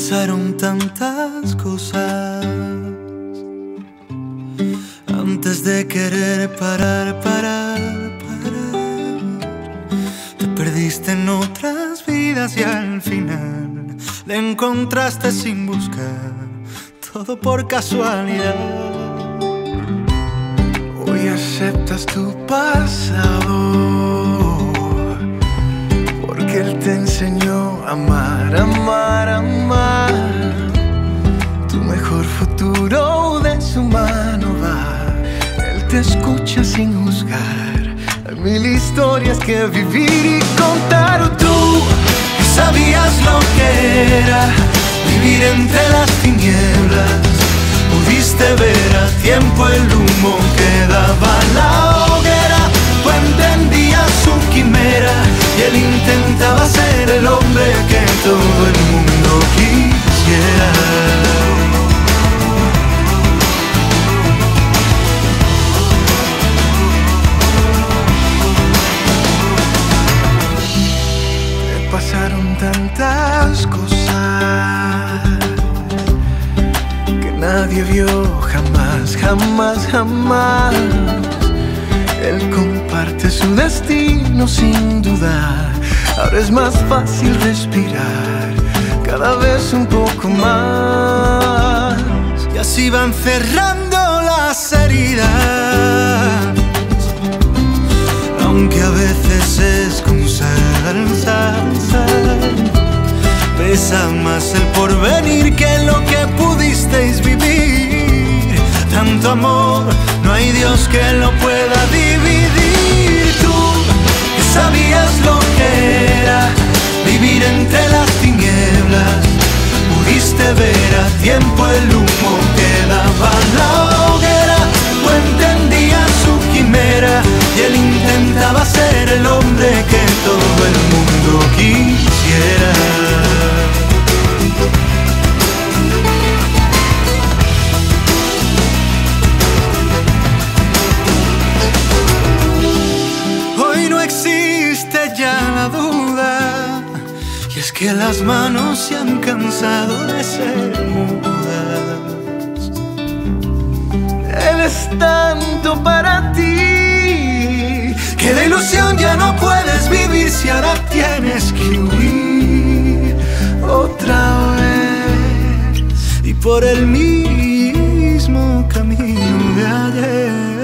pasaron tantas cosas antes de querer parar. Te perdiste en otras vidas y al final le encontraste sin buscar, todo por casualidad. Hoy aceptas tu pasado porque él te enseñó a amar, amar, amar. Tu mejor futuro de su mano va. Él te escucha sin juzgar. Hay mil historias que vivir y contar. Tú sabías lo que era vivir entre las tinieblas. Pudiste ver a tiempo el humo que daba la hoguera. Tú entendías su quimera y él intentaba ser el hombre que todo el mundo quisiera. Te pasaron tantas cosas que nadie vio jamás, jamás, jamás. Él comparte su destino sin dudar. Ahora es más fácil respirar, cada vez un poco más. Y así van cerrando las heridas, aunque a veces es con salsa. Pesa más el porvenir que lo que pudisteis vivir. Tanto amor, no hay Dios que lo pueda dividir. Tú que sabías lo que era vivir entre las tinieblas. Pudiste ver a tiempo el humo que daba la hoguera. Tú entendías su quimera y él intentaba ser el hombre que todo el mundo quisiera. Que las manos se han cansado de ser mudas. Él es tanto para ti que de ilusión ya no puedes vivir si ahora tienes que huir otra vez y por el mismo camino de ayer.